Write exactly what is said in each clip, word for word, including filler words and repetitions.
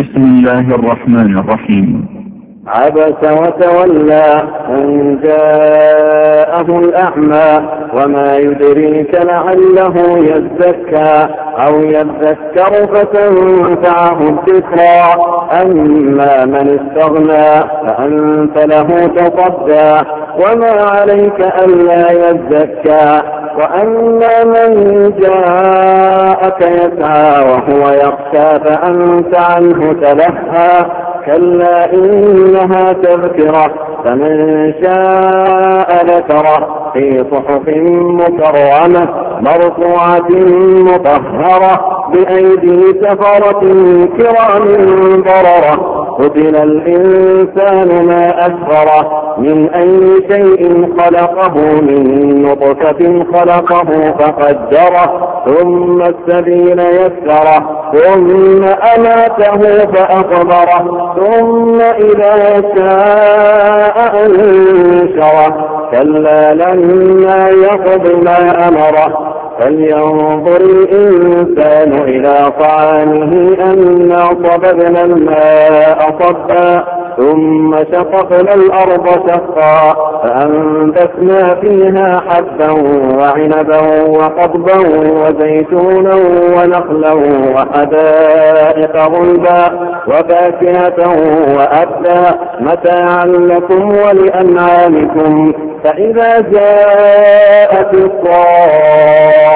بسم الله الرحمن الرحيم. عبس وتولى أن جاءه الأعمى وما يدريك لعله يزكى أو يذكر فتنفعه الذكرى. أما من استغنى فأنت له تصدى وما عليك ألا يزكى. وأما من جاءك يسعى وهو يخشى فأنت عنه تلهى. كلا إنها تذكرة فمن شاء ذكره في صحف مكرمة مرفوعة مطهرة بأيدي سفرة كرام بررة. قتل الإنسان ما أكفره من أي شيء خلقه من نطفة خلقه فقدره ثم السبيل يسره ثم أماته فأقبره ثم إذا شاء أنشره. كلا لما يقض ما أمره فلينظر الإنسان إلى طعامه أنا صببنا الماء صبا ثم شققنا الأرض شقا فأنبتنا فيها حبا وعنبا وقضبا وزيتونا ونخلا وحدائق غلبا وفاكهة وأبا متاعا لكم ولأنعامكم. فإذا جاءت الصاخة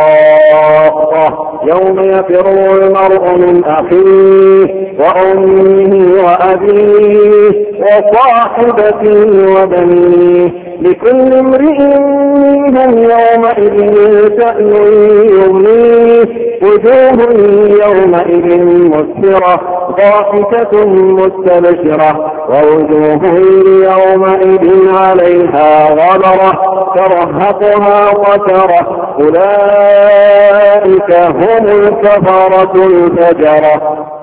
يوم يفر المرء من أخيه وأمه وأبيه وصاحبته وبنيه لكل امرئ منهم يومئذ شأن يغنيه. وجوه يومئذ مسفرة ضاحكة مستبشرة ووجوه يومئذ عليها غبرة ترهقها قترة. أولئك هم الكفرة الفجرة.